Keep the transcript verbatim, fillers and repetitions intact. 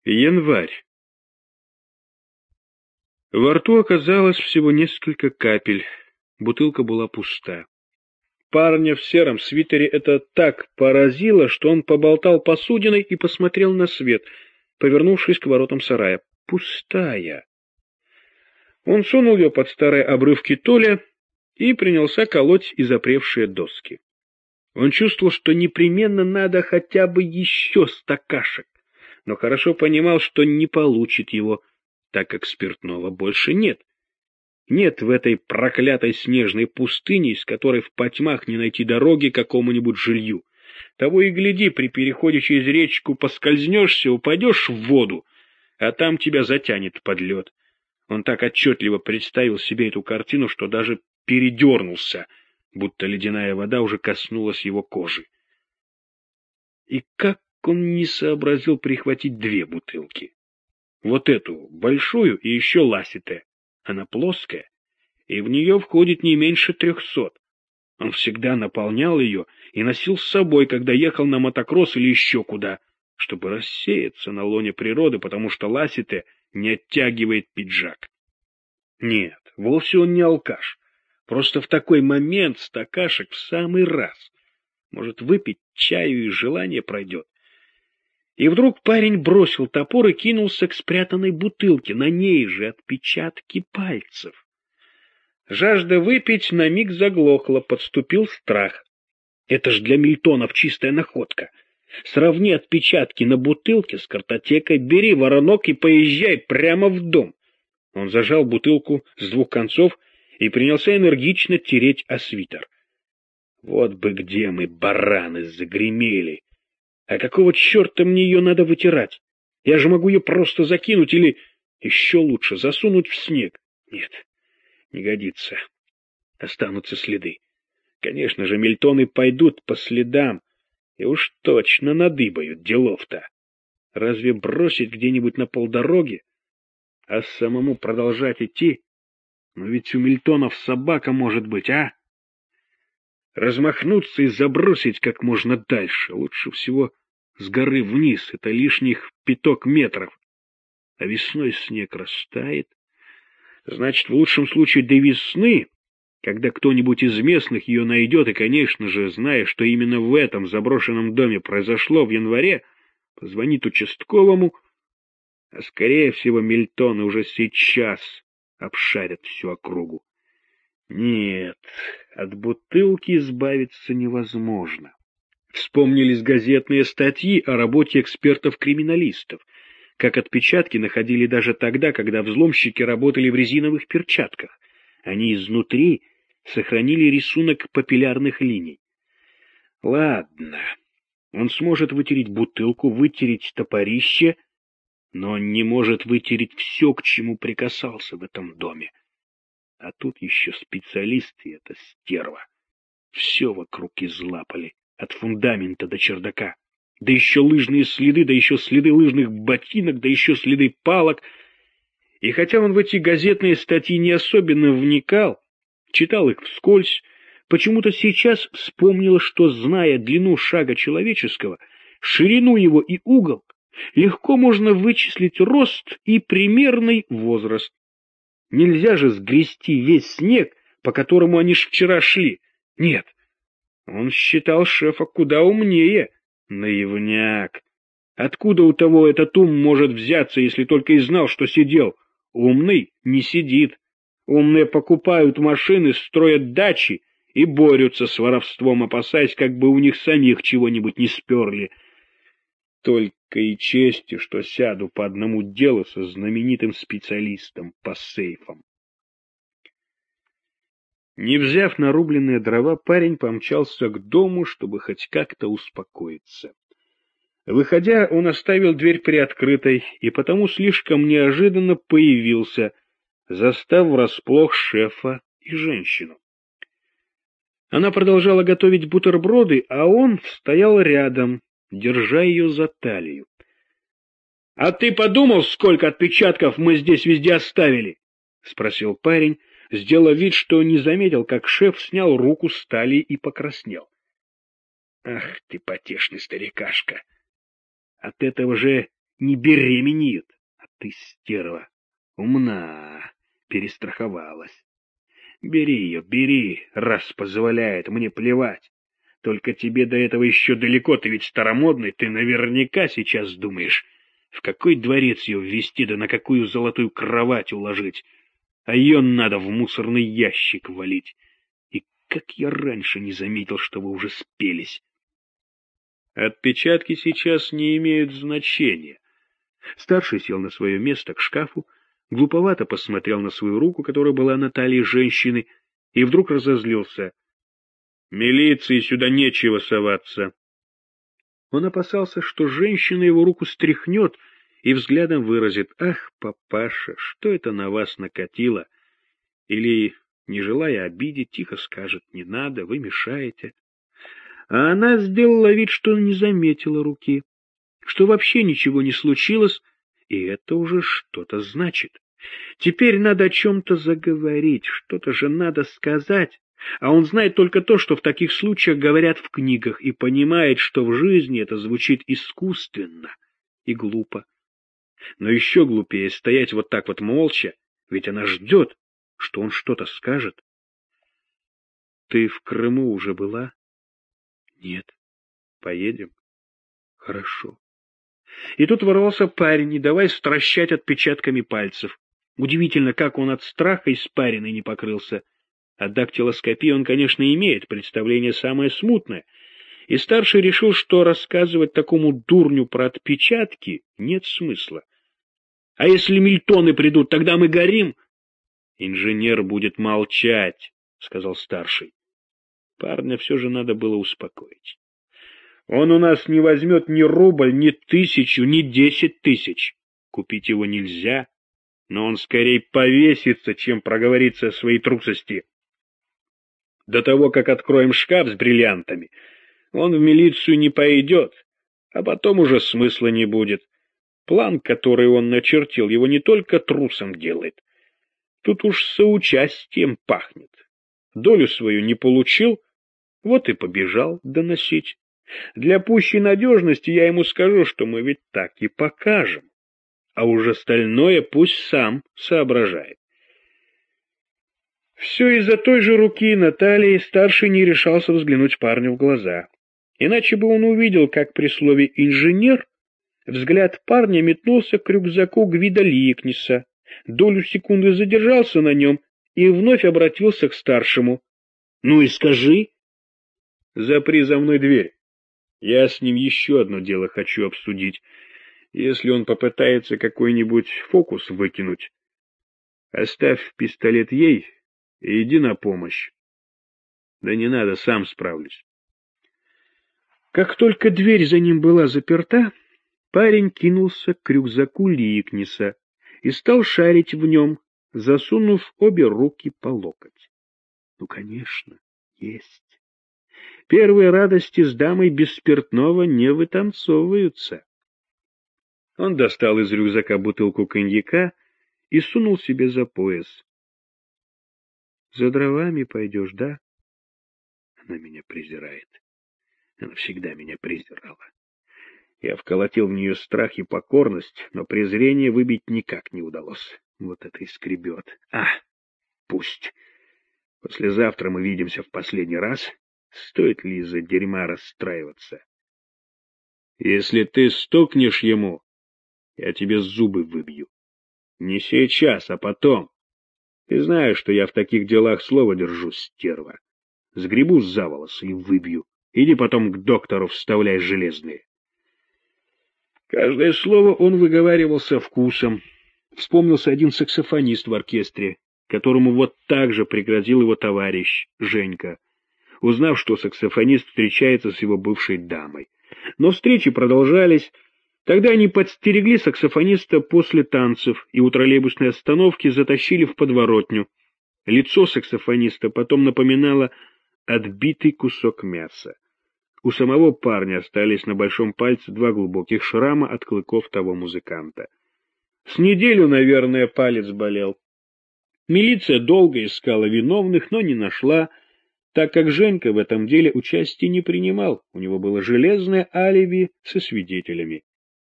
Январь. Во рту оказалось всего несколько капель. Бутылка была пуста. Парня в сером свитере это так поразило, что он поболтал посудиной и посмотрел на свет, повернувшись к воротам сарая. Пустая. Он сунул ее под старые обрывки толя и принялся колоть изопревшие доски. Он чувствовал, что непременно надо хотя бы еще стакашек, но хорошо понимал, что не получит его, так как спиртного больше нет. Нет в этой проклятой снежной пустыне, из которой в потьмах не найти дороги к какому-нибудь жилью. Того и гляди, при переходе через речку поскользнешься, упадешь в воду, а там тебя затянет под лед. Он так отчетливо представил себе эту картину, что даже передернулся, будто ледяная вода уже коснулась его кожи. И как он не сообразил прихватить две бутылки? Вот эту, большую и еще ласитая. Она плоская, и в нее входит не меньше трехсот. Он всегда наполнял ее и носил с собой, когда ехал на мотокросс или еще куда, чтобы рассеяться на лоне природы, потому что ласитая не оттягивает пиджак. Нет, вовсе он не алкаш. Просто в такой момент стакашек в самый раз. Может, выпить чаю и желание пройдет. И вдруг парень бросил топор и кинулся к спрятанной бутылке, на ней же отпечатки пальцев. Жажда выпить на миг заглохла, подступил страх. Это ж для Мильтонов чистая находка. Сравни отпечатки на бутылке с картотекой, бери воронок и поезжай прямо в дом. Он зажал бутылку с двух концов и принялся энергично тереть о свитер. Вот бы где мы, бараны, загремели! А какого черта мне ее надо вытирать? Я же могу ее просто закинуть или, еще лучше, засунуть в снег. Нет, не годится. Останутся следы. Конечно же, Мильтоны пойдут по следам и уж точно надыбают делов-то. Разве бросить где-нибудь на полдороги, а самому продолжать идти? Но ведь у Мильтонов собака может быть, а? Размахнуться и забросить как можно дальше. Лучше всего с горы вниз, это лишних пяток метров. А весной снег растает. Значит, в лучшем случае до весны, когда кто-нибудь из местных ее найдет, и, конечно же, зная, что именно в этом заброшенном доме произошло в январе, позвонит участковому, а, скорее всего, Мильтоны уже сейчас обшарят всю округу. Нет, от бутылки избавиться невозможно. Вспомнились газетные статьи о работе экспертов-криминалистов, как отпечатки находили даже тогда, когда взломщики работали в резиновых перчатках. Они изнутри сохранили рисунок папиллярных линий. Ладно, он сможет вытереть бутылку, вытереть топорище, но он не может вытереть все, к чему прикасался в этом доме. А тут еще специалисты, это стерва. Все вокруг излапали, от фундамента до чердака. Да еще лыжные следы, да еще следы лыжных ботинок, да еще следы палок. И хотя он в эти газетные статьи не особенно вникал, читал их вскользь, почему-то сейчас вспомнил, что, зная длину шага человеческого, ширину его и угол, легко можно вычислить рост и примерный возраст. Нельзя же сгрести весь снег, по которому они ж вчера шли. Нет, он считал шефа куда умнее. Наивняк. Откуда у того этот ум может взяться, если только и знал, что сидел? Умный не сидит. Умные покупают машины, строят дачи и борются с воровством, опасаясь, как бы у них самих чего-нибудь не сперли. Только и чести, что сяду по одному делу со знаменитым специалистом по сейфам. Не взяв нарубленные дрова, парень помчался к дому, чтобы хоть как-то успокоиться. Выходя, он оставил дверь приоткрытой и потому слишком неожиданно появился, застав врасплох шефа и женщину. Она продолжала готовить бутерброды, а он стоял рядом, держа ее за талию. — А ты подумал, сколько отпечатков мы здесь везде оставили? — спросил парень, сделав вид, что не заметил, как шеф снял руку с талии и покраснел. — Ах ты, потешный старикашка! От этого же не беременеет. А ты, стерва, умна, перестраховалась. Бери ее, бери, раз позволяет, мне плевать. Только тебе до этого еще далеко, ты ведь старомодный, ты наверняка сейчас думаешь, в какой дворец ее ввести, да на какую золотую кровать уложить, а ее надо в мусорный ящик валить. И как я раньше не заметил, что вы уже спелись. Отпечатки сейчас не имеют значения. Старший сел на свое место к шкафу, глуповато посмотрел на свою руку, которая была на талии женщины, и вдруг разозлился. «Милиции сюда нечего соваться». Он опасался, что женщина его руку стряхнет и взглядом выразит: «Ах, папаша, что это на вас накатило?» Или, не желая обидеть, тихо скажет: «Не надо, вы мешаете». А она сделала вид, что не заметила руки, что вообще ничего не случилось, и это уже что-то значит. Теперь надо о чем-то заговорить, что-то же надо сказать, а он знает только то, что в таких случаях говорят в книгах, и понимает, что в жизни это звучит искусственно и глупо. Но еще глупее стоять вот так вот молча, ведь она ждет, что он что-то скажет. «Ты в Крыму уже была?» «Нет». «Поедем?» «Хорошо». И тут ворвался парень, не давая стращать отпечатками пальцев. Удивительно, как он от страха испаренный не покрылся. О дактилоскопии он, конечно, имеет представление самое смутное, и старший решил, что рассказывать такому дурню про отпечатки нет смысла. «А если мильтоны придут, тогда мы горим?» «Инженер будет молчать», — сказал старший. Парня все же надо было успокоить. «Он у нас не возьмет ни рубль, ни тысячу, ни десять тысяч. Купить его нельзя, но он скорее повесится, чем проговорится о своей трусости. До того, как откроем шкаф с бриллиантами, он в милицию не пойдет, а потом уже смысла не будет. План, который он начертил, его не только трусом делает. Тут уж соучастием пахнет. Долю свою не получил, вот и побежал доносить. Для пущей надежности я ему скажу, что мы ведь так и покажем, а уж остальное пусть сам соображает». Все из-за той же руки Натальи старший не решался взглянуть парню в глаза. Иначе бы он увидел, как при слове «инженер» взгляд парня метнулся к рюкзаку Гвида Ликниса, долю секунды задержался на нем и вновь обратился к старшему. «Ну и скажи». «Запри за мной дверь. Я с ним еще одно дело хочу обсудить. Если он попытается какой-нибудь фокус выкинуть, оставь пистолет ей и иди на помощь». «Да не надо, сам справлюсь». Как только дверь за ним была заперта, парень кинулся к рюкзаку Ликниса и стал шарить в нем, засунув обе руки по локоть. Ну, конечно, есть. Первые радости с дамой без спиртного не вытанцовываются. Он достал из рюкзака бутылку коньяка и сунул себе за пояс. «За дровами пойдешь, да?» Она меня презирает. Она всегда меня презирала. Я вколотил в нее страх и покорность, но презрение выбить никак не удалось. Вот это и скребет. А, пусть. Послезавтра мы видимся в последний раз. Стоит ли из-за дерьма расстраиваться? Если ты стукнешь ему, я тебе зубы выбью. Не сейчас, а потом. Ты знаешь, что я в таких делах слово держу, стерва. Сгребу за волосы и выбью. Иди потом к доктору вставляй железные. Каждое слово он выговаривал со вкусом. Вспомнился один саксофонист в оркестре, которому вот так же пригрозил его товарищ Женька, узнав, что саксофонист встречается с его бывшей дамой. Но встречи продолжались. Тогда они подстерегли саксофониста после танцев и у троллейбусной остановки затащили в подворотню. Лицо саксофониста потом напоминало отбитый кусок мяса. У самого парня остались на большом пальце два глубоких шрама от клыков того музыканта. С неделю, наверное, палец болел. Милиция долго искала виновных, но не нашла, так как Женька в этом деле участия не принимал, у него было железное алиби со свидетелями.